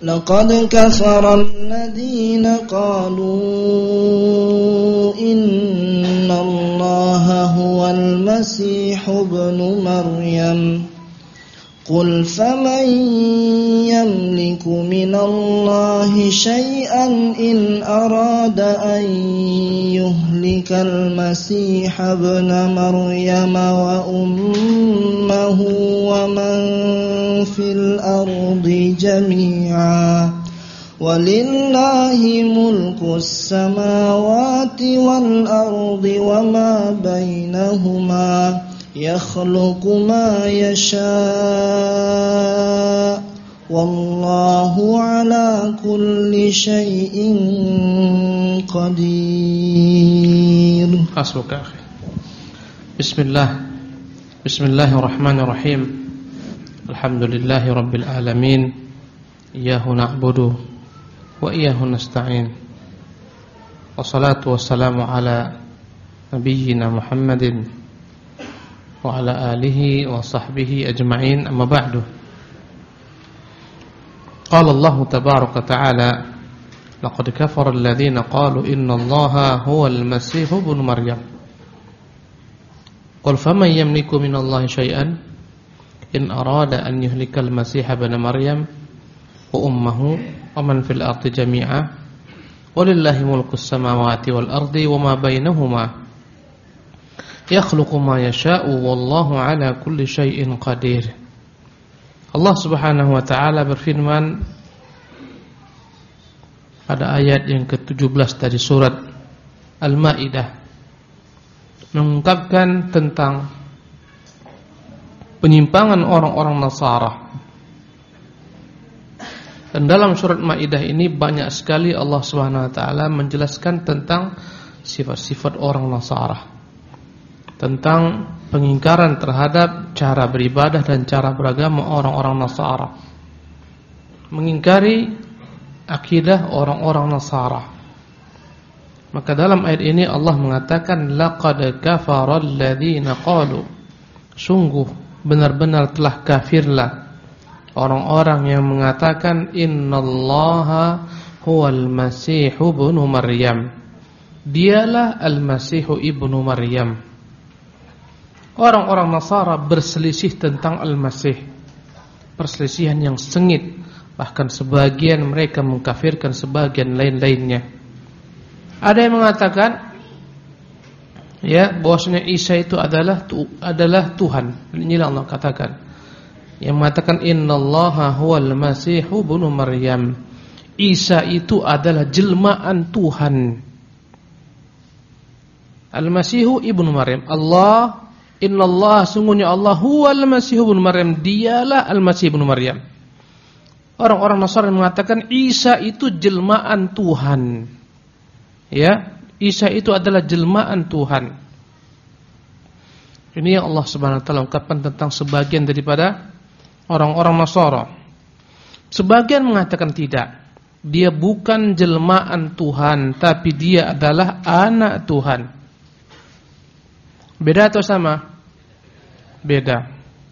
لقد كفر الذين قالوا إن الله هو المسيح ابن مريم قل فمن يملك من الله شيئا إن أراد أن يهلك المسيح ابن مريم وأمه ومن في الأرض جميعا ولله ملك السماوات والأرض وما بينهما يخلق ما يشاء والله على كل شيء قدير. حسبك أخي. بسم الله الرحمن الرحيم. الحمد لله رب العالمين. إياه نعبد وإياه نستعين. والصلاة والسلام على نبينا محمد وعلى آله وصحبه أجمعين. أما بعد. قال الله تبارك وتعالى لقد كفر الذين قالوا إن الله هو المسيح ابن مريم قل فمن يملك من الله شيئا إن أراد أن يهلك المسيح ابن مريم وأمه ومن في الأرض جميعا ولله ملك السماوات والأرض وما بينهما يخلق ما يشاء والله على كل شيء قدير. Allah Subhanahu wa taala berfirman pada ayat yang ke-17 dari surat Al-Maidah mengungkapkan tentang penyimpangan orang-orang Nasara. Dan dalam surat Maidah ini banyak sekali Allah Subhanahu wa taala menjelaskan tentang sifat-sifat orang Nasara, tentang pengingkaran terhadap cara beribadah dan cara beragama orang-orang Nasara, mengingkari akidah orang-orang Nasara. Maka dalam ayat ini Allah mengatakan laqad kafara alladziina qalu, sungguh benar-benar telah kafirlah orang-orang yang mengatakan innallaha huwal masihu ibnu Maryam, dialah al-masihu ibnu Maryam. Orang-orang Nasara berselisih tentang Al-Masih, perselisihan yang sengit. Bahkan sebagian mereka mengkafirkan sebagian lain-lainnya. Ada yang mengatakan bahwasanya Isa itu adalah Tuhan. Inilah Allah katakan, yang mengatakan innallaha huwal masihu ibnu Maryam, Isa itu adalah jelmaan Tuhan. Al-Masihu ibnu Maryam, Innallaha, sungguhnya Allah huwal Masih ibnu Maryam, dialah Al-Masih ibnu Maryam. Orang-orang Nasrani mengatakan Isa itu jelmaan Tuhan. Ya, Isa itu adalah jelmaan Tuhan. Ini yang Allah Subhanahu wa taala ungkapkan tentang sebagian daripada orang-orang Nasara. Sebagian mengatakan tidak. Dia bukan jelmaan Tuhan, tapi dia adalah anak Tuhan. Beda atau sama? Beda.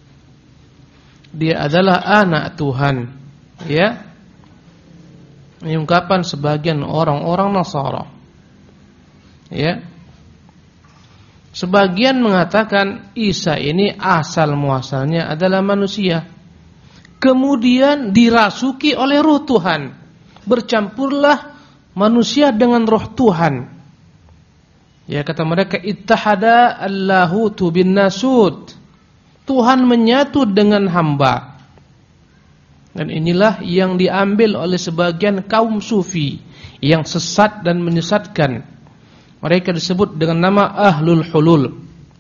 Dia adalah anak Tuhan. Ya. Ini ungkapan sebagian orang-orang Nasara. Ya. Sebagian mengatakan Isa ini asal muasalnya adalah manusia, kemudian dirasuki oleh roh Tuhan. Bercampurlah manusia dengan roh Tuhan. Ya, kata mereka ittahada Allahutu bin nasud, Tuhan menyatu dengan hamba. Dan inilah yang diambil oleh sebagian kaum sufi yang sesat dan menyesatkan. Mereka disebut dengan nama Ahlul Hulul,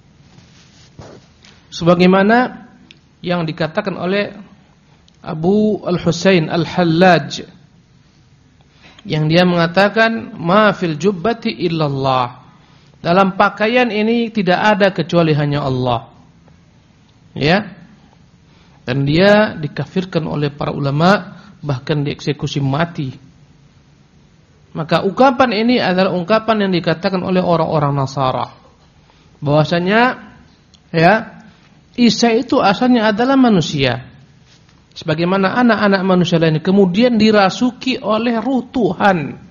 sebagaimana yang dikatakan oleh Abu Al-Husain Al-Hallaj, yang dia mengatakan ma fil jubbati illallah, dalam pakaian ini tidak ada kecuali hanya Allah. Ya. Dan dia dikafirkan oleh para ulama, bahkan dieksekusi mati. Maka ungkapan ini adalah ungkapan yang dikatakan oleh orang-orang Nasara, bahwasanya ya Isa itu asalnya adalah manusia, Sebagaimana anak-anak manusia lain kemudian dirasuki oleh ruh Tuhan.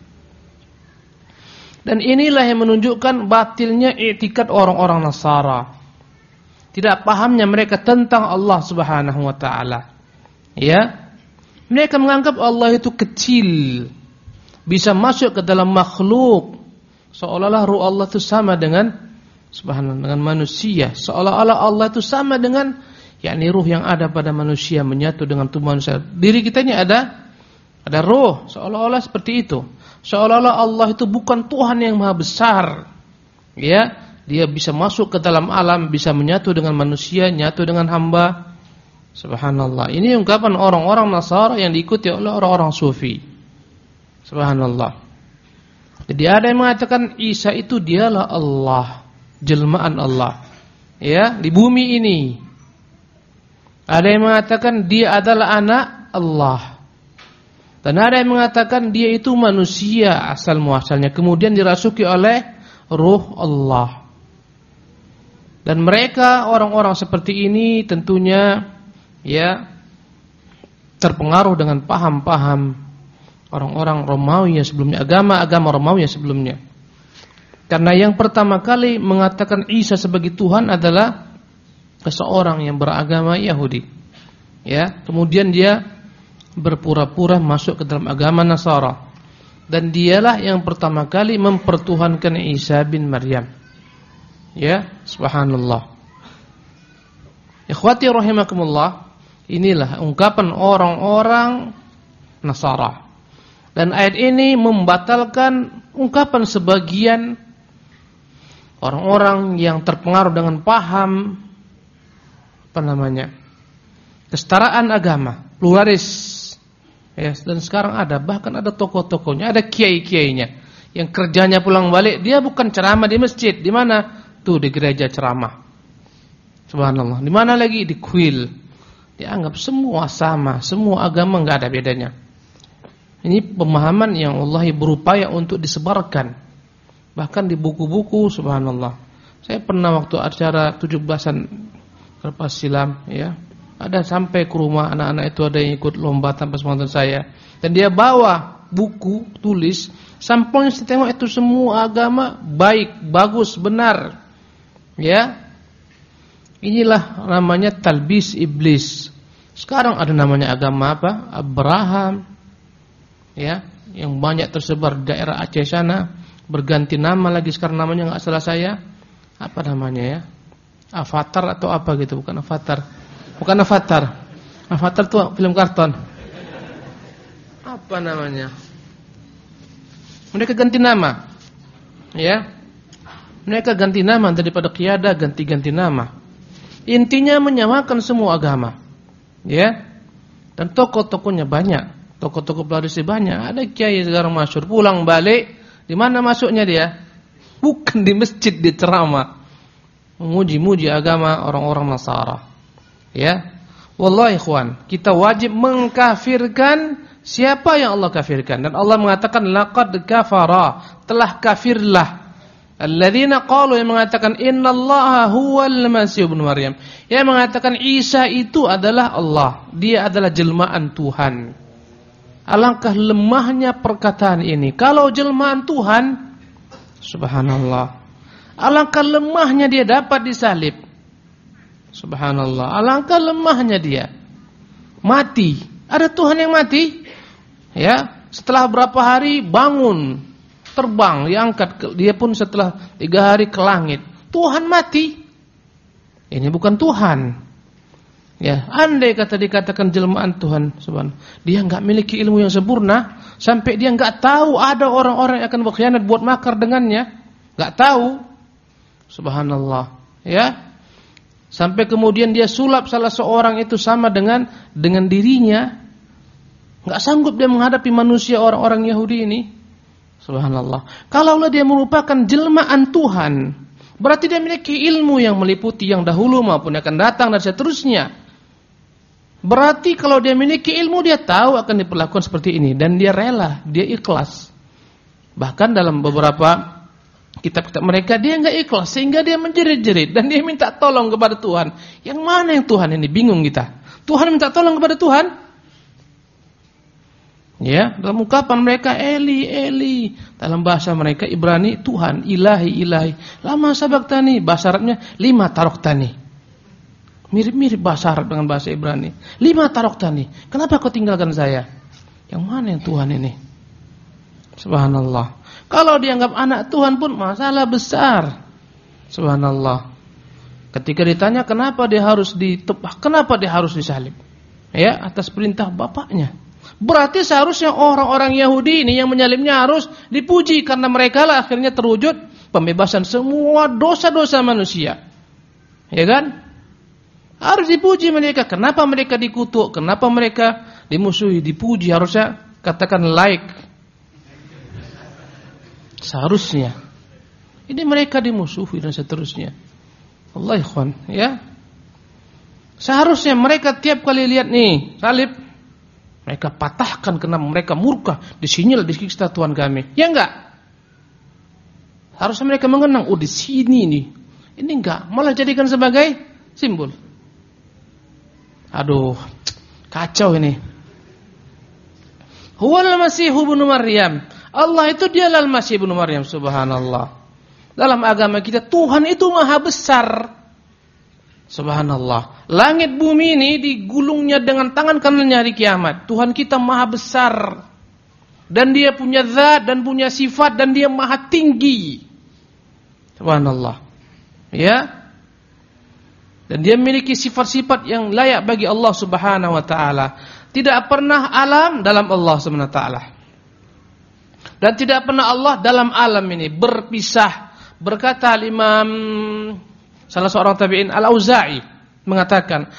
Dan inilah yang menunjukkan batilnya i'tikad orang-orang Nasara. Tidak pahamnya mereka tentang Allah Subhanahu wa taala. Ya. Mereka menganggap Allah itu kecil, bisa masuk ke dalam makhluk. Seolah-olah ruh Allah itu sama dengan subhanallah dengan manusia. Seolah-olah Allah itu sama dengan yakni ruh yang ada pada manusia menyatu dengan tubuh manusia. Diri kita ini ada ruh, seolah-olah seperti itu. Seolah-olah Allah itu bukan Tuhan yang maha besar. Ya, dia bisa masuk ke dalam alam, bisa menyatu dengan manusia, nyatu dengan hamba. Subhanallah. Ini ungkapan orang-orang Nasara yang diikuti oleh orang-orang Sufi. Subhanallah. Jadi ada yang mengatakan Isa itu dialah Allah, jelmaan Allah. Ya, di bumi ini. Ada yang mengatakan dia adalah anak Allah. Dan ada yang mengatakan dia itu manusia asal muasalnya, kemudian dirasuki oleh ruh Allah. Dan mereka orang-orang seperti ini tentunya ya terpengaruh dengan paham-paham orang-orang Romawi yang sebelumnya, agama Romawi yang sebelumnya. Karena yang pertama kali mengatakan Isa sebagai Tuhan adalah seseorang yang beragama Yahudi. Ya, kemudian dia berpura-pura masuk ke dalam agama Nasara. Dan dialah yang pertama kali mempertuhankan Isa bin Maryam. Ya, subhanallah. Ikhwati rahimakumullah, inilah ungkapan orang-orang Nasara. Dan ayat ini membatalkan ungkapan sebagian orang-orang yang terpengaruh dengan paham kesetaraan agama, pluralis. Ya, dan sekarang bahkan ada tokoh-tokohnya, ada kiai-kiainya yang kerjanya pulang balik, dia bukan ceramah di masjid, di mana? Tuh di gereja ceramah. Subhanallah. Di mana lagi? Di kuil. Dianggap semua sama, semua agama enggak ada bedanya. Ini pemahaman yang Allah berupaya untuk disebarkan. Bahkan di buku-buku, subhanallah. Saya pernah waktu acara 17-an Lepas silam, ya, ada sampai ke rumah anak-anak itu, ada yang ikut lomba tanpa sepengetahuan saya, dan dia bawa buku tulis, sampelnya saya tengok itu semua agama baik, bagus, benar, ya. Inilah namanya talbis iblis. Sekarang ada namanya agama apa? Abraham, ya, yang banyak tersebar di daerah Aceh sana, berganti nama lagi sekarang namanya, nggak salah saya, apa namanya ya? Avatar atau apa gitu, bukan Avatar. Bukan Avatar. Avatar itu film karton. Apa namanya? Mereka ganti nama. Ya. Mereka ganti nama daripada Qiyadah, ganti-ganti nama. Intinya menyamakan semua agama. Ya. Dan tokoh-tokohnya banyak. Tokoh-tokoh pelarisi banyak. Ada kiai sekarang masyhur pulang balik, di mana masuknya dia? Bukan di masjid, di ceramah. Memuji-muji agama orang-orang Nasara. Ya. Wallahi ikhwan, kita wajib mengkafirkan siapa yang Allah kafirkan. Dan Allah mengatakan laqad kafara, telah kafirlah alladzina qalu, yang mengatakan innallaha huwal masih ibnu Maryam, yang mengatakan Isa itu adalah Allah, dia adalah jelmaan Tuhan. Alangkah lemahnya perkataan ini. Kalau jelmaan Tuhan, subhanallah, alangkah lemahnya dia dapat disalib. Subhanallah, alangkah lemahnya dia. Mati. Ada Tuhan yang mati? Ya, setelah berapa hari bangun, terbang, diangkat, dia pun setelah 3 hari ke langit. Tuhan mati. Ini bukan Tuhan. Ya, andai kata dikatakan jelmaan Tuhan, subhanallah, dia enggak miliki ilmu yang sempurna sampai dia enggak tahu ada orang-orang yang akan berkhianat buat makar dengannya. Enggak tahu. Subhanallah, ya. Sampai kemudian dia sulap salah seorang itu sama dengan dirinya. Enggak sanggup dia menghadapi manusia orang-orang Yahudi ini. Subhanallah. Kalaulah dia merupakan jelmaan Tuhan, berarti dia memiliki ilmu yang meliputi yang dahulu maupun yang akan datang dan seterusnya. Berarti kalau dia memiliki ilmu, dia tahu akan diperlakukan seperti ini dan dia rela, dia ikhlas. Bahkan dalam beberapa kitab-kitab mereka dia enggak ikhlas sehingga dia menjerit-jerit dan dia minta tolong kepada Tuhan. Yang mana yang Tuhan ini? Bingung kita. Tuhan minta tolong kepada Tuhan. Ya, dalam ungkapan mereka Eli, Eli. Dalam bahasa mereka Ibrani, Tuhan, Ilahi, Ilahi. Lama sabaktani, bahasa Arabnya lima taroktani. Mirip-mirip bahasa Arab dengan bahasa Ibrani. Lima taroktani. Kenapa kau tinggalkan saya? Yang mana yang Tuhan ini? Subhanallah. Kalau dianggap anak Tuhan pun masalah besar. Subhanallah. Ketika ditanya kenapa dia harus ditebak, kenapa dia harus disalib? Ya, atas perintah bapaknya. Berarti seharusnya orang-orang Yahudi ini yang menyalibnya harus dipuji karena mereka lah akhirnya terwujud pembebasan semua dosa-dosa manusia. Ya kan? Harus dipuji mereka. Kenapa mereka dikutuk? Kenapa mereka dimusuhi? Dipuji, harusnya katakan like. Seharusnya. Ini mereka dimusuhi dan seterusnya. Allah ikhwan, ya. Seharusnya mereka tiap kali lihat nih salib, mereka patahkan karena mereka murka, disinil, disiksa Tuhan kami. Ya enggak? Harusnya mereka mengenang, oh di sini nih. Ini enggak, malah jadikan sebagai simbol. Aduh, kacau ini. Huwal Masih ibnu Maryam. Allah itu dialah Al-Masih ibnu Maryam, subhanallah. Dalam agama kita Tuhan itu maha besar. Subhanallah. Langit bumi ini digulungnya dengan tangan kanannya hari kiamat. Tuhan kita maha besar. Dan dia punya zat dan punya sifat dan dia maha tinggi. Subhanallah. Ya. Dan dia memiliki sifat-sifat yang layak bagi Allah Subhanahu wa taala. Tidak pernah alam dalam Allah Subhanahu wa taala. Dan tidak pernah Allah dalam alam ini berpisah. Berkata Imam salah seorang tabi'in Al-Auza'i mengatakan,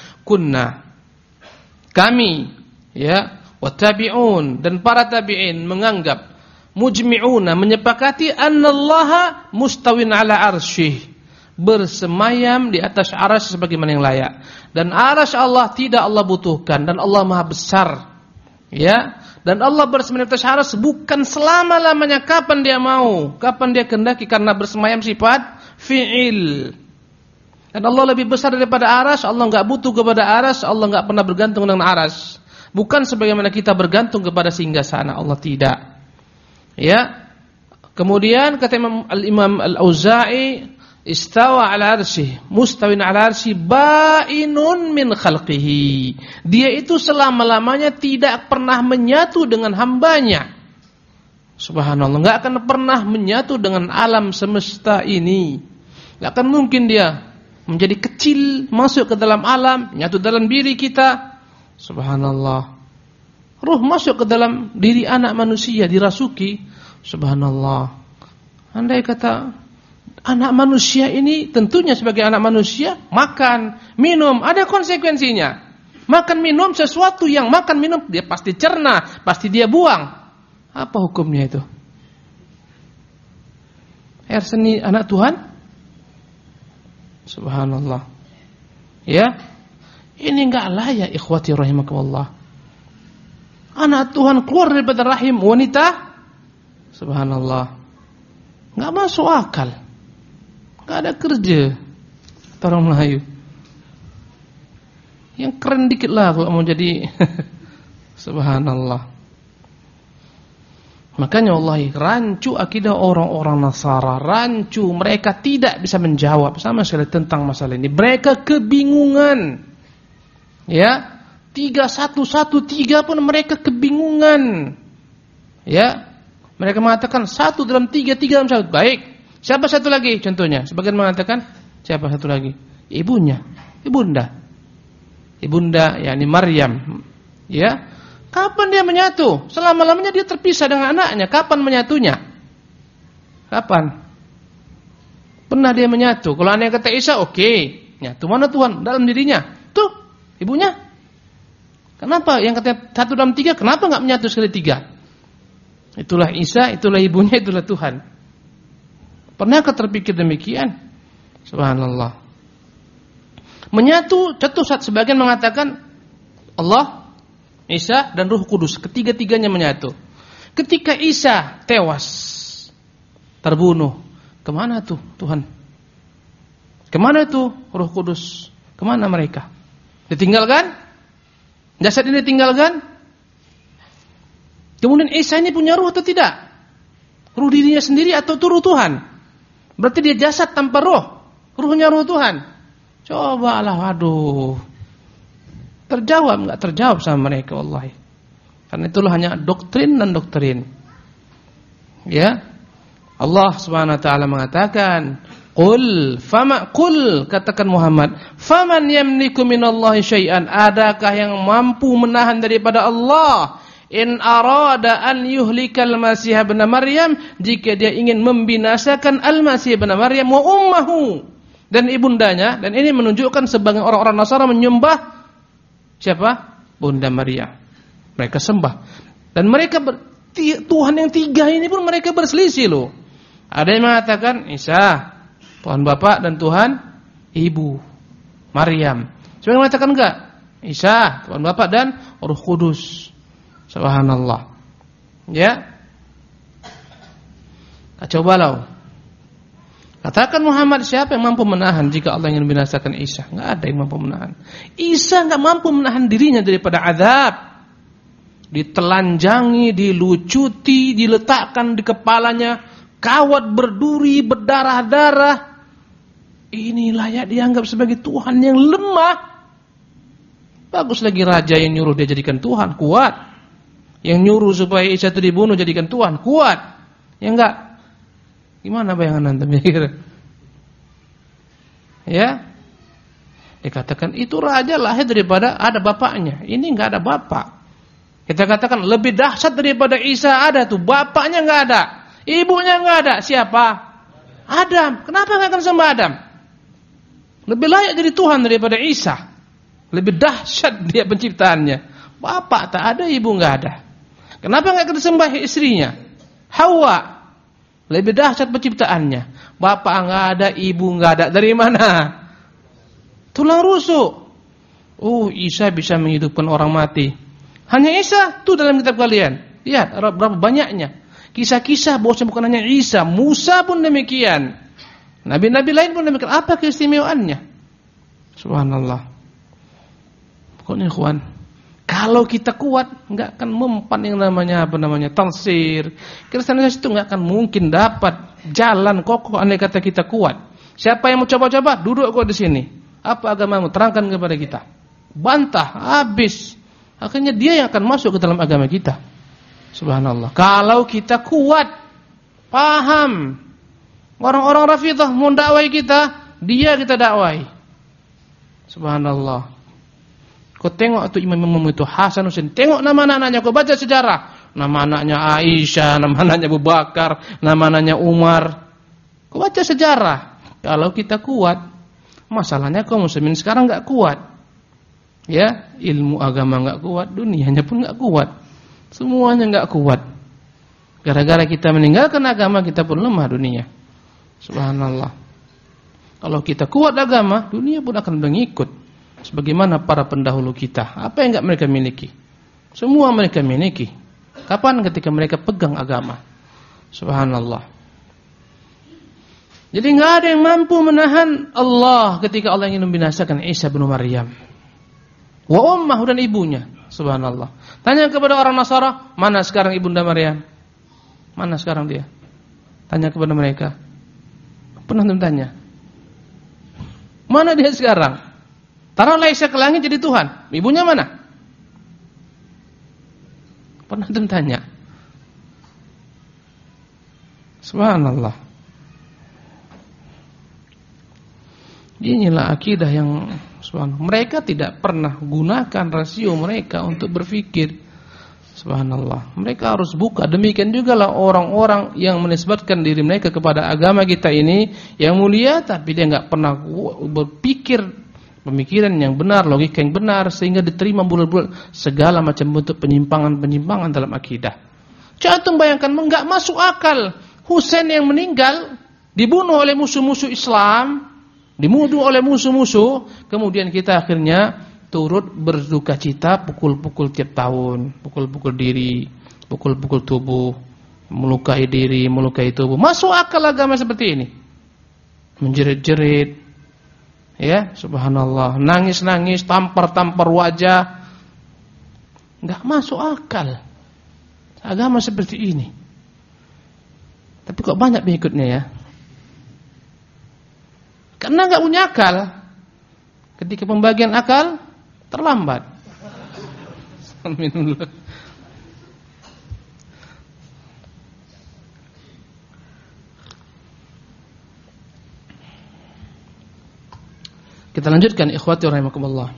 kami ya, wattabi'un dan para tabi'in menganggap mujmi'una menyepakati annallaha mustawin ala arsyih, bersemayam di atas arasy sebagaimana yang layak. Dan arasy Allah tidak Allah butuhkan dan Allah maha besar. Ya, dan Allah bersemayam di atas arasy bukan selama-lamanya, kapan dia mau, kapan dia kehendaki, karena bersemayam sifat fi'il. Dan Allah lebih besar daripada arasy, Allah enggak butuh kepada arasy, Allah enggak pernah bergantung dengan arasy. Bukan sebagaimana kita bergantung kepada singgasana, Allah tidak. Ya. Kemudian kata Imam Al-Auza'i, istawa ala arsy, mustawin ala arsy ba'inun min khalqihi. Dia itu selama-lamanya tidak pernah menyatu dengan hambanya. Subhanallah, enggak akan pernah menyatu dengan alam semesta ini. Enggak akan mungkin dia menjadi kecil, masuk ke dalam alam, menyatu dalam diri kita. Subhanallah. Ruh masuk ke dalam diri anak manusia, dirasuki. Subhanallah. Andai kata anak manusia ini tentunya sebagai anak manusia makan, minum, ada konsekuensinya. Makan minum sesuatu yang makan minum dia pasti cerna, pasti dia buang. Apa hukumnya itu? Air seni anak Tuhan? Subhanallah. Ya. Ini enggak layak ikhwati rahimakumullah. Anak Tuhan keluar daripada rahim wanita. Subhanallah. Enggak masuk akal. Enggak ada kerja. Orang Melayu. Yang keren dikit lah kalau mau jadi. Subhanallah. Makanya wallahi rancu akidah orang-orang Nasara, rancu, mereka tidak bisa menjawab sama sekali tentang masalah ini. Mereka kebingungan. Ya, 3-1-1-3 pun mereka kebingungan. Ya. Mereka mengatakan 1 dalam 3, 3 dalam 1. Baik. Siapa satu lagi contohnya? Sebagian mengatakan siapa satu lagi? Ibunya, ibunda. Ibunda yakni Maryam. Ya. Kapan dia menyatu? Selama-lamanya dia terpisah dengan anaknya. Kapan menyatunya? Kapan? Pernah dia menyatu? Kalau anaknya kata Isa, oke. Nyatu mana Tuhan? Dalam dirinya. Tuh, ibunya. Kenapa? Yang kata 1 dalam 3, kenapa enggak menyatu sekali 3? Itulah Isa, itulah ibunya, itulah Tuhan. Pernahkah terpikir demikian? Subhanallah. Menyatu, cetusat sebagian mengatakan Allah, Isa dan Ruh Kudus, ketiga-tiganya menyatu. Ketika Isa tewas, terbunuh, kemana tuh Tuhan? Kemana tuh Ruh Kudus? Kemana mereka? Ditinggalkan? Jasad ini ditinggalkan. Kemudian Isa ini punya ruh atau tidak? Ruh dirinya sendiri atau itu ruh Tuhan? Berarti dia jasad tanpa ruh. Ruhnya ruh Tuhan. Cobalah, waduh. Terjawab, enggak terjawab sama mereka wallahi. Karena itulah hanya doktrin dan doktrin. Ya. Allah Subhanahu wa taala mengatakan, "Qul katakan Muhammad, faman yamliku minallahi syai'an?" Adakah yang mampu menahan daripada Allah? In arada an yuhlikal Masih ibn Maryam, jika dia ingin membinasakan Al-Masih ibn Maryam wa ummuhu, dan ibundanya, dan ini menunjukkan sebagian orang-orang Nasara menyembah siapa? Bunda Maryam. Mereka sembah. Dan mereka Tuhan yang tiga ini pun mereka berselisih loh. Ada yang mengatakan Isa, Tuhan Bapa dan Tuhan Ibu, Maryam. Sebagian mengatakan enggak, Isa, Tuhan Bapa dan Roh Kudus. Subhanallah. Ya. Coba balau. Katakan Muhammad, siapa yang mampu menahan jika Allah ingin membinasakan Isa? Enggak ada yang mampu menahan. Isa enggak mampu menahan dirinya daripada azab. Ditelanjangi, dilucuti, diletakkan di kepalanya kawat berduri, berdarah-darah. Ini layak dianggap sebagai Tuhan yang lemah. Bagus lagi raja yang nyuruh dia jadikan Tuhan, kuat. Yang nyuruh supaya Isa itu dibunuh jadikan Tuhan, kuat. Ya enggak? Gimana bayangan anda mikir? Ya? Dikatakan itu raja lahir daripada ada bapaknya. Ini enggak ada bapak. Kita katakan lebih dahsyat daripada Isa ada tuh, bapaknya enggak ada. Ibunya enggak ada. Siapa? Adam. Kenapa enggak akan sembah Adam? Lebih layak jadi Tuhan daripada Isa. Lebih dahsyat dia penciptaannya. Bapak tak ada, ibu enggak ada. Kenapa enggak kita sembah istrinya? Hawa. Lebih dahsyat penciptaannya. Bapak enggak ada, ibu enggak ada. Dari mana? Tulang rusuk. Isa bisa menghidupkan orang mati. Hanya Isa tuh dalam kitab kalian. Lihat berapa banyaknya. Kisah-kisah bahwa bukan hanya Isa, Musa pun demikian. Nabi-nabi lain pun demikian. Apa keistimewaannya? Subhanallah. Pokoknya ikhwan, kalau kita kuat, enggak akan mempan yang namanya tansir. Kristenisasi itu enggak akan mungkin dapat jalan kokoh andai kata kita kuat. Siapa yang mau coba-coba, duduk kok di sini. Apa agamamu? Terangkan kepada kita. Bantah, habis. Akhirnya dia yang akan masuk ke dalam agama kita. Subhanallah. Kalau kita kuat, paham. Orang-orang Rafidhah mau dakwai kita, dia kita dakwai. Subhanallah. Kau tengok tuh imam-imam itu Hasan Husain, tengok nama anaknya, kau baca sejarah. Nama anaknya Aisyah, nama anaknya Abu Bakar, nama anaknya Umar. Kau baca sejarah. Kalau kita kuat, masalahnya kaum muslimin sekarang enggak kuat. Ya, ilmu agama enggak kuat, dunianya pun enggak kuat. Semuanya enggak kuat. Gara-gara kita meninggalkan agama, kita pun lemah dunia. Subhanallah. Kalau kita kuat agama, dunia pun akan mengikut. Sebagaimana para pendahulu kita. Apa yang enggak mereka miliki? Semua mereka miliki. Kapan? Ketika mereka pegang agama. Subhanallah. Jadi enggak ada yang mampu menahan Allah ketika Allah ingin membinasakan Isa bin Maryam. Wa ummuhu, dan ibunya. Subhanallah. Tanya kepada orang Nasara, mana sekarang ibunda Maryam? Mana sekarang dia? Tanya kepada mereka. Pernah tanya? Mana dia sekarang? Taruhlah Isa ke langit jadi Tuhan. Ibunya mana? Pernah tanya? Subhanallah. Inilah akidah yang subhanallah. Mereka tidak pernah gunakan rasio mereka untuk berpikir. Subhanallah. Mereka harus buka. Demikian juga lah orang-orang yang menisbatkan diri mereka kepada agama kita ini yang mulia, tapi dia enggak pernah berpikir pemikiran yang benar, logika yang benar, sehingga diterima bulat-bulat segala macam bentuk penyimpangan-penyimpangan dalam akidah. Jangan bayangkan, enggak masuk akal. Husain yang meninggal dibunuh oleh musuh-musuh Islam, dimuduh oleh musuh-musuh, kemudian kita akhirnya turut berduka cita, pukul-pukul tiap tahun, pukul-pukul diri, pukul-pukul tubuh, melukai diri, melukai tubuh. Masuk akal agama seperti ini? Menjerit-jerit, ya, subhanallah, nangis-nangis, tampar-tampar wajah, Enggak masuk akal agama seperti ini. Tapi kok banyak pengikutnya ya? Karena enggak punya akal. Ketika pembagian akal terlambat. Minum dulu. Kita lanjutkan ikhwati rahimakumullah.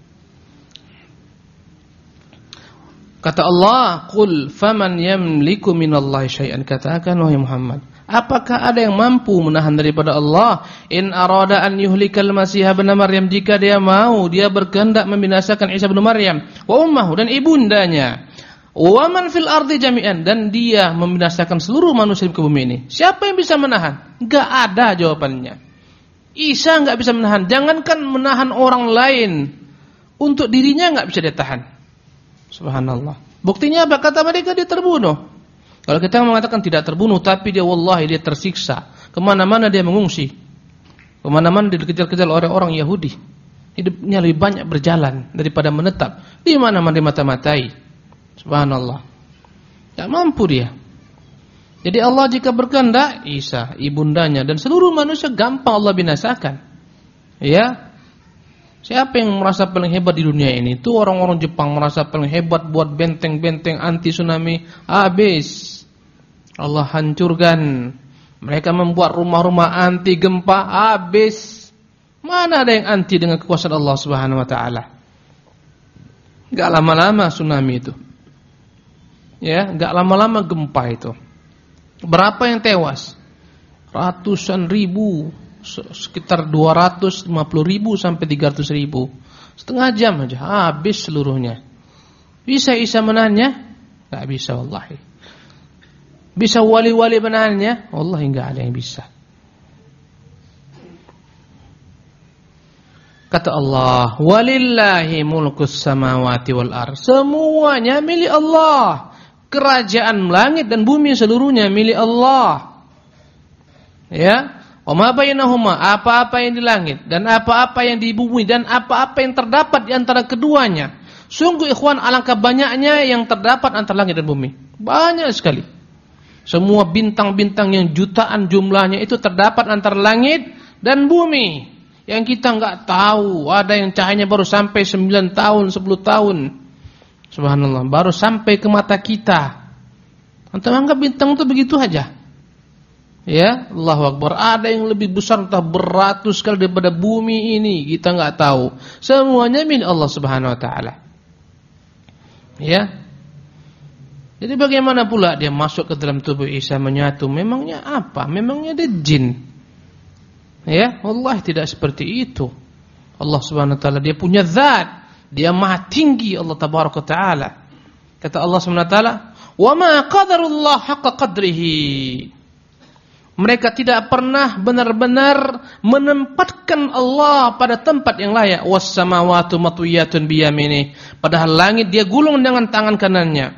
Kata Allah, "Qul faman yamliku minallahi syai'an." Katakan wahai Muhammad, apakah ada yang mampu menahan daripada Allah in arada an yuhlikal Masih ibn Maryam, jika dia mau, dia berkehendak membinasakan Isa bin Maryam wa ummuhu dan ibundanya, wa man fil ardi jami'an, dan dia membinasakan seluruh manusia di bumi ini. Siapa yang bisa menahan? Enggak ada jawabannya. Isa enggak bisa menahan, jangankan menahan orang lain, untuk dirinya enggak bisa dia tahan. Subhanallah. Buktinya apa? Kata mereka dia terbunuh. Kalau kita mengatakan tidak terbunuh, tapi dia wallahi dia tersiksa. Kemana-mana dia mengungsi. Kemana-mana dia dikejar-kejar oleh orang Yahudi. Hidupnya lebih banyak berjalan daripada menetap. Di mana-mana dimata-matai. Subhanallah. Tak mampu dia. Jadi Allah jika berkehendak, Isa, ibundanya, dan seluruh manusia gampang Allah binasakan. Ya. Siapa yang merasa paling hebat di dunia ini? Itu orang-orang Jepang merasa paling hebat buat benteng-benteng anti tsunami. Habis. Allah hancurkan. Mereka membuat rumah-rumah anti gempa. Habis. Mana ada yang anti dengan kekuasaan Allah Subhanahu wa taala? Enggak lama-lama tsunami itu. Ya, enggak lama-lama gempa itu. Berapa yang tewas? Ratusan ribu. Sekitar 250.000 sampai 300.000. Setengah jam aja habis seluruhnya. Bisa Isa menahannya? Enggak bisa wallahi. Bisa wali-wali menahannya? Wallahi enggak ada yang bisa. Kata Allah, "Walillahi mulkus samawati wal ardh." Semuanya milik Allah. Kerajaan langit dan bumi seluruhnya milik Allah. Ya. Wa ma bainahuma, apa-apa yang di langit dan apa-apa yang di bumi dan apa-apa yang terdapat di antara keduanya. Sungguh ikhwan, alangkah banyaknya yang terdapat antara langit dan bumi. Banyak sekali. Semua bintang-bintang yang jutaan jumlahnya itu terdapat antara langit dan bumi. Yang kita enggak tahu, ada yang cahayanya baru sampai 9 tahun, 10 tahun. Subhanallah, baru sampai ke mata kita. Antum anggap bintang itu begitu aja. Ya, Allahu Akbar. Ada yang lebih besar, entah beratus kali daripada bumi ini, kita enggak tahu. Semuanya milik Allah Subhanahu wa taala. Ya. Jadi bagaimana pula dia masuk ke dalam tubuh Isa menyatu? Memangnya apa? Memangnya dia jin? Ya, wallahi tidak seperti itu. Allah Subhanahu wa taala dia punya zat. Dia maha tinggi Allah tabaraka taala. Kata Allah Subhanahu wa taala, "Wa ma qadarullah haqqa qadrihi." Mereka tidak pernah benar-benar menempatkan Allah pada tempat yang layak. Was samawati matwiyatun biyamini. Padahal langit dia gulung dengan tangan kanannya.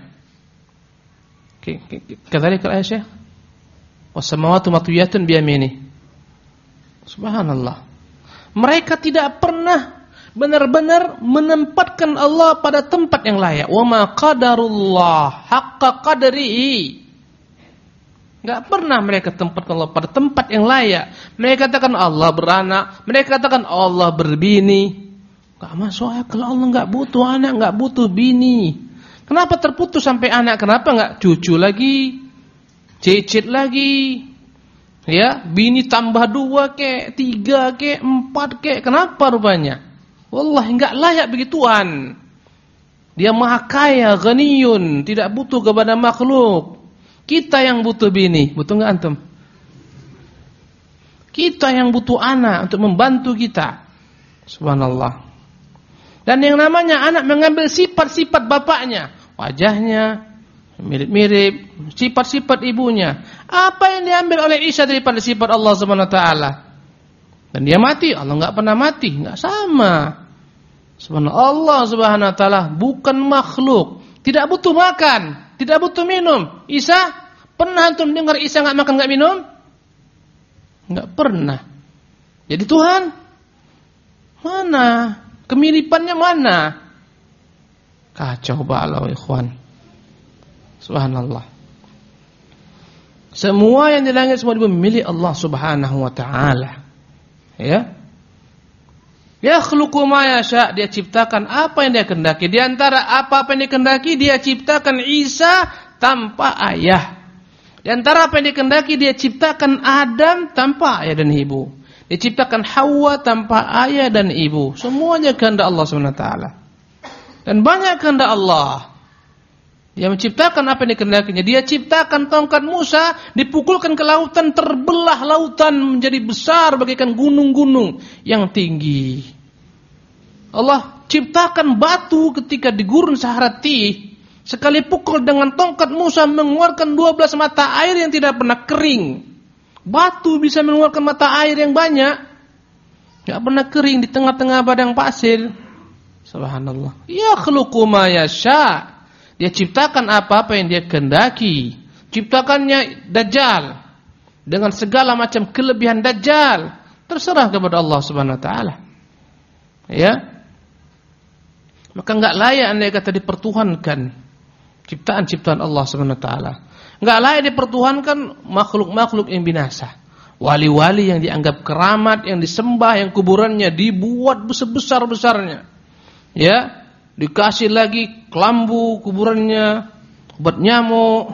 Kadzalika ayat Syekh. Was samawati matwiyatun biyamini. Subhanallah. Mereka tidak pernah benar-benar menempatkan Allah pada tempat yang layak. Wa ma qadarullah haqqa qadrihi. Enggak pernah mereka tempatkan Allah pada tempat yang layak. Mereka katakan Allah beranak, mereka katakan Allah berbini. Enggak masuk akal. Allah enggak butuh anak, enggak butuh bini. Kenapa terputus sampai anak? Kenapa enggak cucu lagi? Cicit lagi? Ya, bini tambah 2 kek, 3 kek, 4 kek. Kenapa rupanya? Wallahi enggak layak begituan. Dia maha kaya, ghaniyun, tidak butuh kepada makhluk. Kita yang butuh bini, butuh enggak antum? Kita yang butuh anak untuk membantu kita. Subhanallah. Dan yang namanya anak mengambil sifat-sifat bapaknya, wajahnya mirip-mirip, sifat-sifat ibunya. Apa yang diambil oleh Isa daripada sifat Allah Subhanahu wa taala? Dan dia mati, Allah enggak pernah mati, enggak sama. Subhanallah, Allah Subhanahu wa taala bukan makhluk, tidak butuh makan, tidak butuh minum. Isa, pernah antum dengar Isa enggak makan enggak minum? Enggak pernah. Jadi Tuhan mana? Kemiripannya mana? Kacau balau ikhwan. Subhanallah. Semua yang di langit semua di bumi milik Allah Subhanahu wa taala. Ya. Yakhluqu ma yasha, dia ciptakan apa yang dia kehendaki. Di antara apa yang dia kehendaki, dia ciptakan Isa tanpa ayah. Di antara apa yang dia kehendaki, dia ciptakan Adam tanpa ayah dan ibu. Dia ciptakan Hawa tanpa ayah dan ibu. Semuanya kehendak Allah Subhanahu wa taala. Dan banyak kehendak Allah. Dia menciptakan apa yang dikehendakinya. Dia ciptakan tongkat Musa, dipukulkan ke lautan, terbelah lautan menjadi besar bagaikan gunung-gunung yang tinggi. Allah ciptakan batu ketika di gurun Sahrati, sekali pukul dengan tongkat Musa mengeluarkan 12 mata air yang tidak pernah kering. Batu bisa mengeluarkan mata air yang banyak, tidak pernah kering di tengah-tengah padang pasir. Subhanallah. Yakhluqu ma yasha. Dia ciptakan apa-apa yang dia kehendaki. Ciptakannya Dajjal dengan segala macam kelebihan Dajjal, terserah kepada Allah Subhanahu wa taala. Ya. Maka enggak layak andai kata dipertuhankan ciptaan-ciptaan Allah Subhanahu wa taala. Enggak layak dipertuhankan makhluk-makhluk yang binasa. Wali-wali yang dianggap keramat, yang disembah, yang kuburannya dibuat besar-besarnya. Ya. Dikasih lagi kelambu kuburannya, obat nyamuk.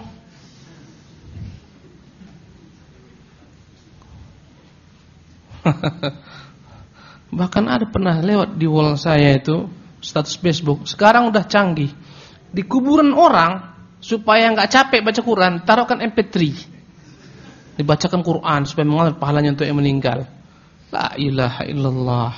Bahkan ada pernah lewat di wall saya itu status Facebook. Sekarang udah canggih. Di kuburan orang supaya nggak capek baca Quran, taruhkan MP3. Dibacakan Quran supaya mengalir pahalanya untuk yang meninggal. La ilaha illallah.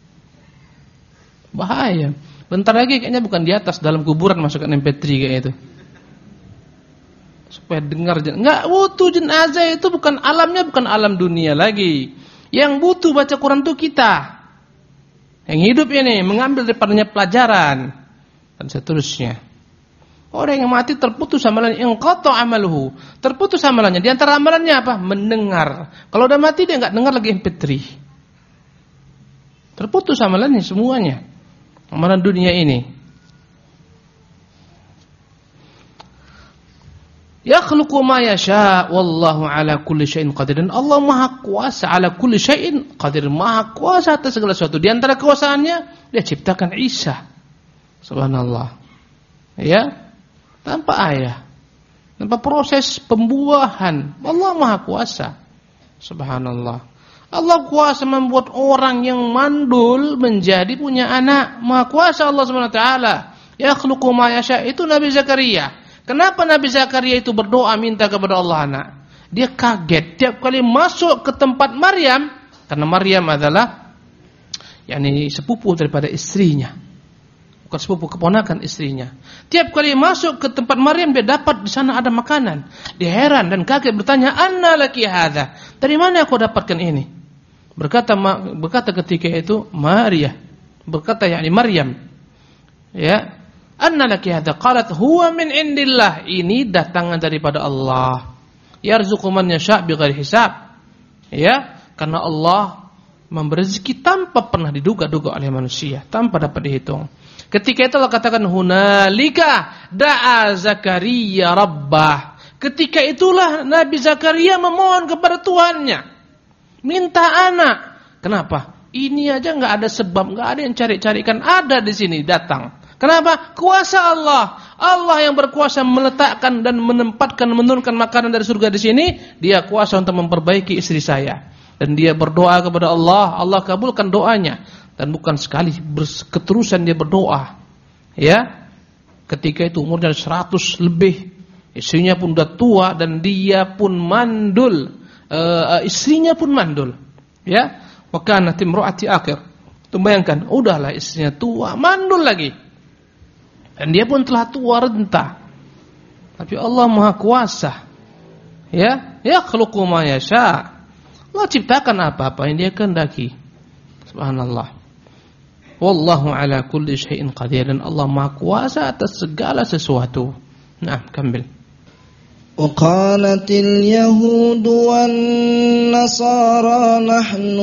Bahaya. Bentar lagi kayaknya bukan di atas, dalam kuburan masukkan MP3 kayak itu. Supaya dengar. Enggak butuh jenazah itu, bukan alamnya, bukan alam dunia lagi. Yang butuh baca Quran itu kita. Yang hidup ini mengambil daripadanya pelajaran dan seterusnya. Orang yang mati terputus amalannya, inqata amaluhu. Terputus amalannya. Di antara amalannya apa? Mendengar. Kalau udah mati dia enggak dengar lagi MP3. Terputus amalannya semuanya. Amalan dunia ini. Yakhluqu ma yasha wallahu ala kulli syai'in qadir. Dan Allah Maha Kuasa ala kulli syai'in qadir, Maha Kuasa atas segala sesuatu. Di antara kekuasaannya dia ciptakan Isa. Subhanallah. Ya, tanpa ayah, tanpa proses pembuahan. Allah Maha Kuasa. Subhanallah. Allah kuasa membuat orang yang mandul menjadi punya anak. Maha kuasa Allah Subhanahu wa taala. Yakhluqu ma yasha, itu Nabi Zakaria. Kenapa Nabi Zakaria itu berdoa minta kepada Allah anak? Dia kaget tiap kali masuk ke tempat Maryam, karena Maryam adalah sepupu daripada istrinya. Bukan sepupu, keponakan istrinya. Tiap kali masuk ke tempat Maryam dia dapat di sana ada makanan. Dia heran dan kaget bertanya, "Anna laki hadza?" Dari mana aku dapatkan ini? Berkata ketika itu Maryam, Maryam, ya, "Anna laki hadza?" Qalat, "Huwa min indillah." Ini datangan daripada Allah. Yarzuqu man yasha' bighairi hisab. Ya, karena Allah memberi rezeki tanpa pernah diduga-duga oleh manusia, tanpa dapat dihitung. Ketika itu Allah katakan, "Hunalika da'a Zakaria rabbah." Ketika itulah Nabi Zakaria memohon kepada Tuhannya, minta anak. Kenapa? Ini aja nggak ada sebab, nggak ada yang cari-carikan, ada di sini datang. Kenapa? Kuasa Allah. Allah yang berkuasa meletakkan dan menempatkan, menurunkan makanan dari surga di sini. Dia kuasa untuk memperbaiki istri saya. Dan dia berdoa kepada Allah, Allah kabulkan doanya. Dan bukan sekali, keterusan dia berdoa. Ya, ketika itu umurnya 100 lebih, istrinya pun udah tua dan dia pun mandul. Istrinya pun mandul, ya. Wa kanat imraati akhir. Bayangkan, udahlah istrinya tua, mandul lagi. Dan dia pun telah tua renta. Tapi Allah Maha Kuasa. Ya, yakhluqu ma yasha. Allah ciptakan apa-apa yang dia kehendaki. Subhanallah. Wallahu ala kulli syai'in qadir. Dan Allah Maha Kuasa atas segala sesuatu. Nah, kambil. وقالت اليهود والنصارى نحن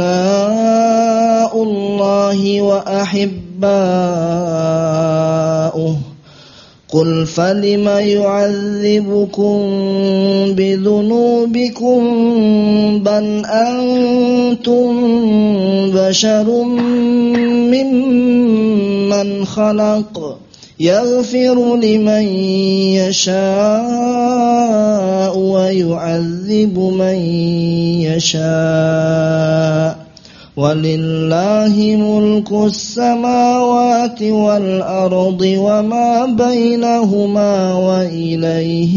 أبناء الله وأحباؤه يشاء قل فلم يعذبكم بذنوبكم بل أنتم بشر ممن خلق يغفر لمن يشاء ويعذب من يشاء ولله ملك السماوات والأرض وما بينهما وإليه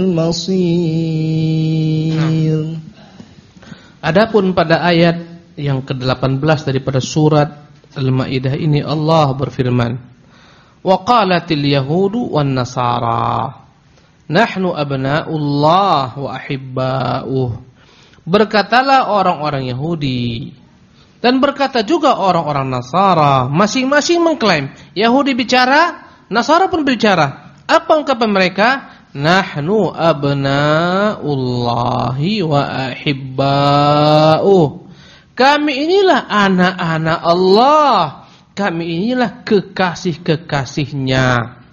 المصير. Adapun pada ayat yang ke-18 daripada surat Al-Maidah ini Allah berfirman, wa qalatil yahudu wan nasara nahnu abna'ullah wa ahibba'uh. Berkatalah orang-orang Yahudi dan berkata juga orang-orang Nasara, masing-masing mengklaim. Yahudi bicara, Nasara pun bicara. Apa ungkapan mereka? Nahnu abna'ullahi wa ahibba'uh. Kami inilah anak-anak Allah. Kami inilah kekasih-kekasihnya.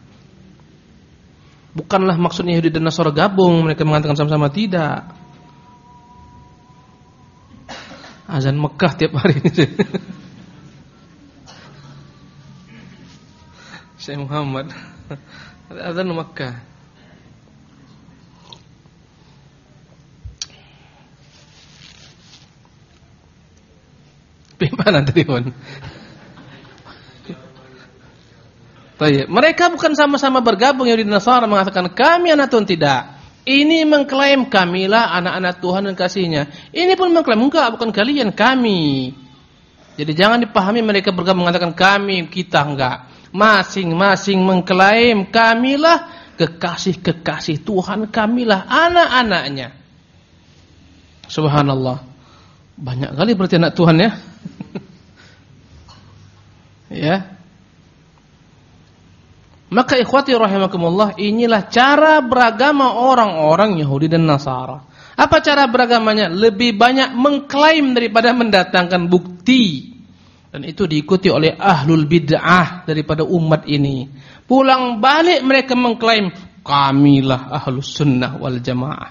Bukanlah maksudnya Yahudi dan Nasara gabung, mereka mengatakan sama-sama, tidak. Azan Mekah tiap hari. Syekh Muhammad azan Mekah. Bagaimana telepon? Baik, mereka bukan sama-sama bergabung Yahudi dan Nasara mengatakan kami anak Tuhan, tidak. Ini mengklaim kamilah anak-anak Tuhan dan kasihnya. Ini pun mengklaim enggak, bukan kalian, kami. Jadi jangan dipahami mereka bergabung mengatakan kami, kita, enggak. Masing-masing mengklaim kamilah kekasih-kekasih Tuhan, kamilah anak-anaknya. Subhanallah. Banyak kali berarti anak Tuhan ya. Ya. Maka ikhwati rahimakumullah, inilah cara beragama orang-orang Yahudi dan Nasara. Apa cara beragamanya? Lebih banyak mengklaim daripada mendatangkan bukti. Dan itu diikuti oleh ahlul bid'ah daripada umat ini. Pulang balik mereka mengklaim, kamilah ahlus sunnah wal jamaah.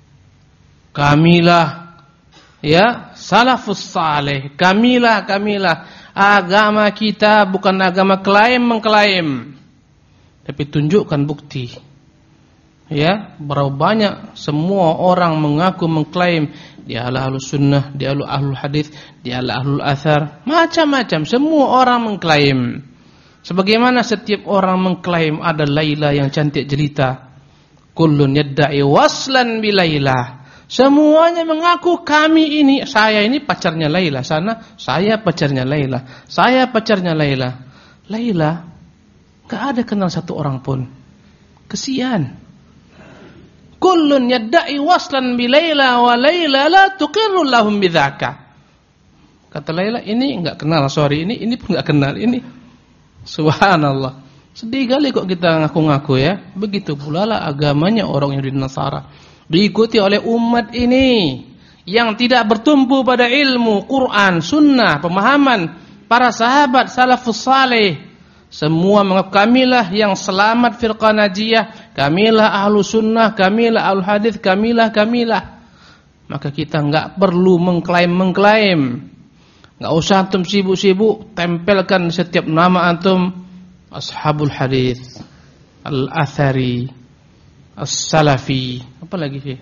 Kamilah ya salafus saleh. Kamilah agama kita bukan agama klaim mengklaim. Tapi tunjukkan bukti. Ya, berapa banyak semua orang mengaku mengklaim dia adalah ahlus sunnah, dia adalah ahlul hadis, dia adalah ahlul athar, macam-macam semua orang mengklaim. Sebagaimana setiap orang mengklaim ada Laila yang cantik jelita. Kullun yadda'i waslan bi Laila. Semuanya mengaku kami ini, saya ini pacarnya Laila, sana saya pacarnya Laila, saya pacarnya Laila. Laila enggak ada kenal satu orang pun. Kesian. Kullun yadda'i waslan bi Laila wa Laila la tuqirru lahum bidzaka. Kata Laila, ini enggak kenal, sorry, ini pun enggak kenal ini. Subhanallah. Sedih kali kok kita ngaku-ngaku ya. Begitu pula lah agamanya orang Yahudi dan Nasara. Diikuti oleh umat ini yang tidak bertumpu pada ilmu, Quran, sunnah, pemahaman para sahabat salafus saleh. Semua mengaku kamilah yang selamat firqah najiyah, kamilah ahlu sunnah, kamilah ahlu hadis, kamilah. Maka kita enggak perlu mengklaim. Enggak usah antum sibuk-sibuk tempelkan setiap nama antum ashabul hadis, al-athari, as-salafi, apa lagi sih?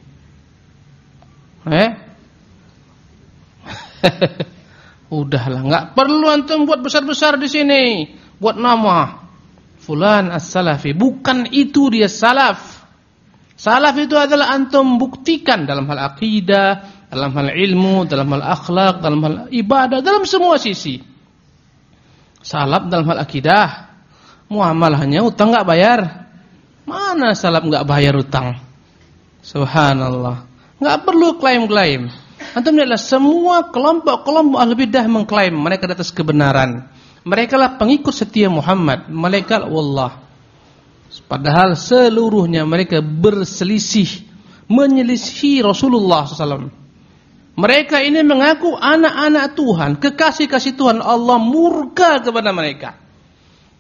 Udahlah, enggak perlu antum buat besar-besar di sini. Buat nama fulan as-salafi, bukan itu dia salaf. Salaf itu adalah antum buktikan dalam hal akidah, dalam hal ilmu, dalam hal akhlak, dalam hal ibadah, dalam semua sisi. Salaf dalam hal akidah, muamalahnya utang enggak bayar. Mana salaf enggak bayar utang? Subhanallah. Enggak perlu klaim-klaim. Antum lihatlah semua kelompok-kelompok ahli bidah mengklaim mereka di atas kebenaran. Mereka lah pengikut setia Muhammad, malaikat Allah. Padahal seluruhnya mereka berselisih, menyelisihi Rasulullah SAW. Mereka ini mengaku anak-anak Tuhan, kekasih-kasih Tuhan. Allah murka kepada mereka.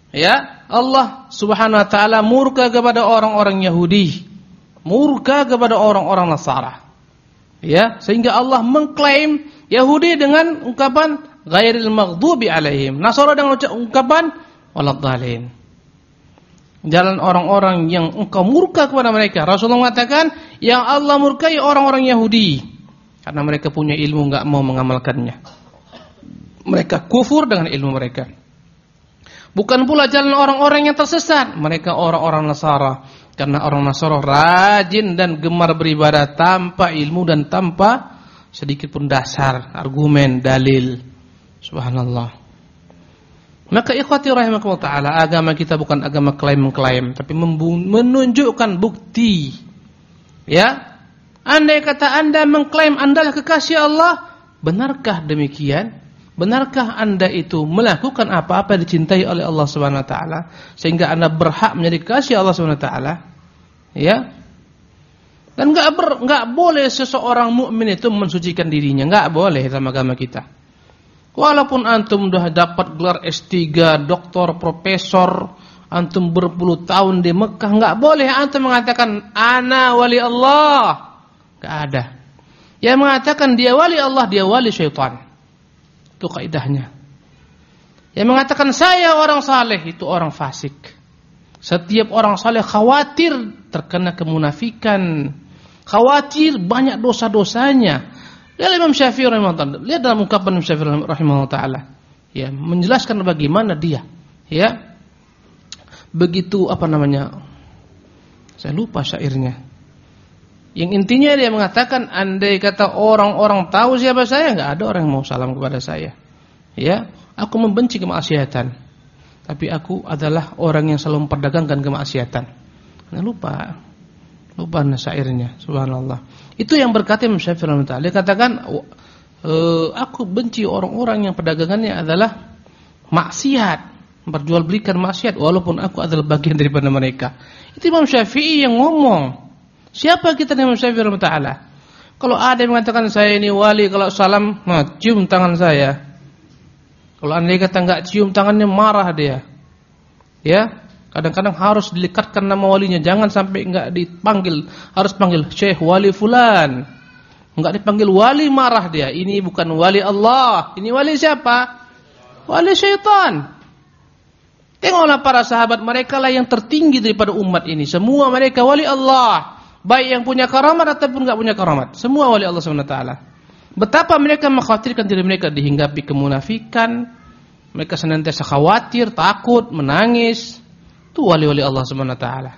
Ya, Allah Subhanahu wa taala murka kepada orang-orang Yahudi, murka kepada orang-orang Nasara. Ya, sehingga Allah mengklaim Yahudi dengan ungkapan ghairil maghdubi alaihim, Nasara dengan ungkapan waladhdallin. Jalan orang-orang yang engkau murka kepada mereka. Rasulullah mengatakan yang Allah murkai orang-orang Yahudi karena mereka punya ilmu enggak mau mengamalkannya. Mereka kufur dengan ilmu mereka. Bukan pula jalan orang-orang yang tersesat, mereka orang-orang Nasara. Karena orang Nasara rajin dan gemar beribadah tanpa ilmu dan tanpa sedikit pun dasar, argumen, dalil. Subhanallah. Maka ikhwati rahimakumullah ta'ala, agama kita bukan agama klaim-mengklaim, tapi menunjukkan bukti. Ya, andai kata Anda mengklaim Anda kekasih Allah, benarkah demikian? Benarkah Anda itu melakukan apa-apa dicintai oleh Allah Subhanahu wa taala sehingga Anda berhak menjadi kekasih Allah Subhanahu wa taala? Ya. Dan enggak boleh seseorang mukmin itu mensucikan dirinya, enggak boleh dalam agama kita. Walaupun antum sudah dapat gelar S3, doktor, profesor, antum berpuluh tahun di Mekah, enggak boleh antum mengatakan ana wali Allah. Enggak ada. Yang mengatakan dia wali Allah, dia wali syaitan. Itu kaidahnya. Yang mengatakan saya orang saleh itu orang fasik. Setiap orang saleh khawatir terkena kemunafikan, khawatir banyak dosa-dosanya. Lihat Imam Syafi'i rahimahullah, lihat dalam ungkapan Imam Syafi'i rahimahullah taala, ya, menjelaskan bagaimana dia, ya, begitu saya lupa syairnya. Yang intinya dia mengatakan andai kata orang-orang tahu siapa saya, enggak ada orang yang mau salam kepada saya. Ya, aku membenci kemaksiatan. Tapi aku adalah orang yang selalu memperdagangkan kemaksiatan. Nah, lupa syairnya, subhanallah. Itu yang berkata Imam Syafi'i rahimahullah taala. Dia katakan aku benci orang-orang yang perdagangannya adalah maksiat, memperjualbelikan maksiat walaupun aku adalah bagian daripada mereka. Itu Imam Syafi'i yang ngomong. Siapa kita dengan Syafi'i rahimahullah taala? Kalau ada yang mengatakan saya ini wali, kalau salam, cium tangan saya. Kalau andai kata enggak cium tangannya, marah dia. Ya, kadang-kadang harus dilekatkan nama walinya, jangan sampai enggak dipanggil, harus panggil Syekh Wali fulan. Enggak dipanggil wali, marah dia. Ini bukan wali Allah, ini wali siapa? Wali syaitan. Tengoklah para sahabat, mereka lah yang tertinggi daripada umat ini. Semua mereka wali Allah. Baik yang punya karamat ataupun enggak punya karamat, semua wali Allah Subhanahu wa taala. Betapa mereka mengkhawatirkan diri mereka dihinggapi kemunafikan. Mereka senantiasa khawatir, takut, menangis. Itu wali-wali Allah Subhanahu wa taala.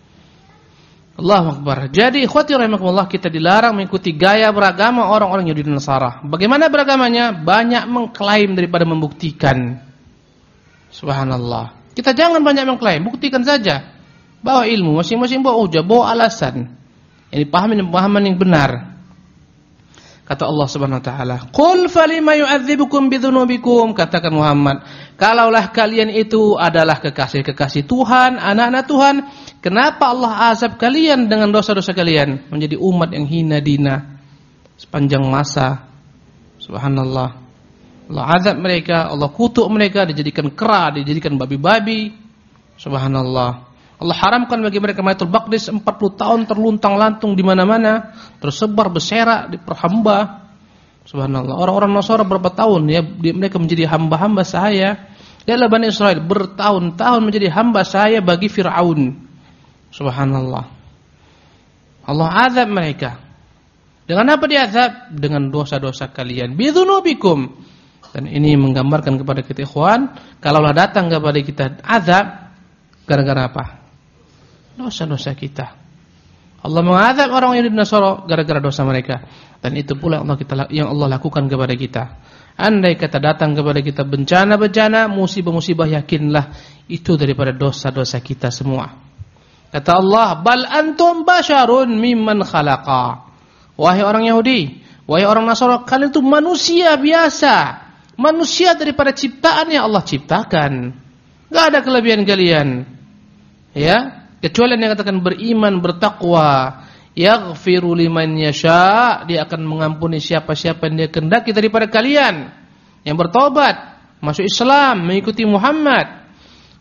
Allahu akbar. Jadi ikhwati rahimakumullah, kita dilarang mengikuti gaya beragama orang-orang Yahudi dan Nasara. Bagaimana beragamanya? Banyak mengklaim daripada membuktikan. Subhanallah. Kita jangan banyak mengklaim, buktikan saja. Bawa ilmu, masing-masing bawa hujah, bawa alasan. Ini pemahaman yang benar. Kata Allah Subhanahu wa taala, "Qul falima yu'adzibukum bidzunubikum?" Katakan Muhammad, kalaulah kalian itu adalah kekasih-kekasih Tuhan, anak-anak Tuhan, kenapa Allah azab kalian dengan dosa-dosa kalian? Menjadi umat yang hina dina sepanjang masa. Subhanallah. Allah azab mereka, Allah kutuk mereka, dijadikan kera, dijadikan babi-babi. Subhanallah. Allah haramkan bagi mereka Baitul Maqdis 40 tahun terluntang-lantung di mana-mana, tersebar berserak di perhamba. Subhanallah. Orang-orang Nasara berapa tahun ya mereka menjadi hamba-hamba saya. Lihatlah Bani Israel bertahun-tahun menjadi hamba saya bagi Firaun. Subhanallah. Allah azab mereka. Dengan apa diazab? Dengan dosa-dosa kalian. Bidzunubikum. Dan ini menggambarkan kepada kita ikhwan, kalaulah datang kepada kita azab gara-gara apa? Dosa-dosa kita. Allah mengazab orang Yahudi dan Nasara gara-gara dosa mereka. Dan itu pula yang Allah lakukan kepada kita. Andai kata datang kepada kita bencana-bencana, musibah-musibah, yakinlah itu daripada dosa-dosa kita semua. Kata Allah, "Bal antum basyarun mimman khalaqa." Wahai orang Yahudi, wahai orang Nasara, kalian itu manusia biasa. Manusia daripada ciptaan yang Allah ciptakan. Enggak ada kelebihan kalian. Ya, kecuali yang katakan beriman, bertakwa, yaghfiru liman yasha, dia akan mengampuni siapa-siapa yang dia kehendaki daripada kalian yang bertobat, masuk Islam, mengikuti Muhammad.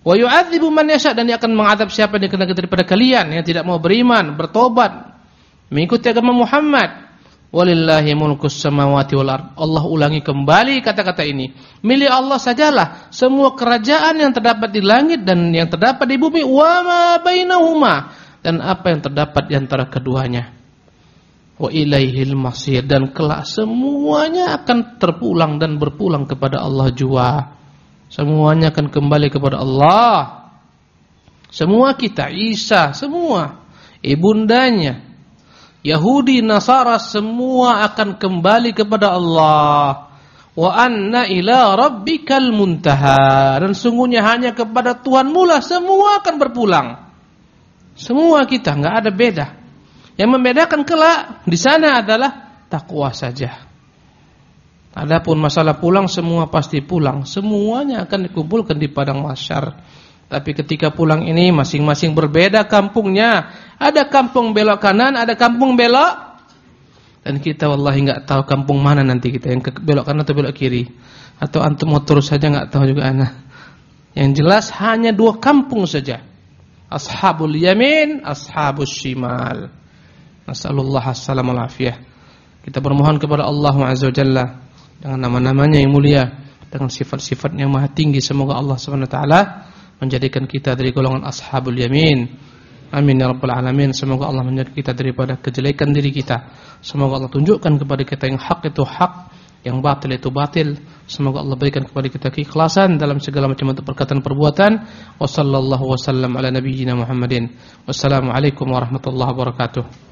Wa yu'adzibu man yasha, dan Dia akan mengadab siapa yang dikehendaki daripada kalian yang tidak mau beriman, bertobat, mengikuti agama Muhammad. Walillahi mulkus samawati wal ard. Allah ulangi kembali kata-kata ini. Milik Allah sajalah semua kerajaan yang terdapat di langit dan yang terdapat di bumi, wa ma bainahuma, dan apa yang terdapat di antara keduanya. Wa ilaihil masir, dan kelak semuanya akan terpulang dan berpulang kepada Allah jua. Semuanya akan kembali kepada Allah. Semua kita, Isa, semua ibundanya, Yahudi, Nasara, semua akan kembali kepada Allah. Wa anna ila rabbikal muntaha, dan sungguhnya hanya kepada Tuhanmu lah semua akan berpulang. Semua kita, enggak ada beda. Yang membedakan kelak di sana adalah takwa saja. Adapun masalah pulang, semua pasti pulang. Semuanya akan dikumpulkan di padang mahsyar. Tapi ketika pulang ini masing-masing berbeda kampungnya. Ada kampung belok kanan, ada kampung belok, dan kita wallahi enggak tahu kampung mana nanti kita, yang belok kanan atau belok kiri. Atau antum mau terus saja enggak tahu juga ana. Yang jelas hanya 2 kampung saja. Ashabul yamin, ashabus shimal. Nasallallahu as-salamul afiyah. Kita bermohon kepada Allah Azza wa Jalla dengan nama-namanya yang mulia, dengan sifat-sifatnya yang maha tinggi. Semoga Allah Subhanahu wa taala menjadikan kita dari golongan ashabul yamin. Amin ya rabbal alamin. Semoga Allah menjadikan kita daripada kejelekan diri kita. Semoga Allah tunjukkan kepada kita yang hak itu hak, yang batil itu batil. Semoga Allah berikan kepada kita keikhlasan dalam segala macam bentuk perkataan perbuatan. Wassallallahu wasallam ala nabiyyina Muhammadin. Wassalamualaikum warahmatullahi wabarakatuh.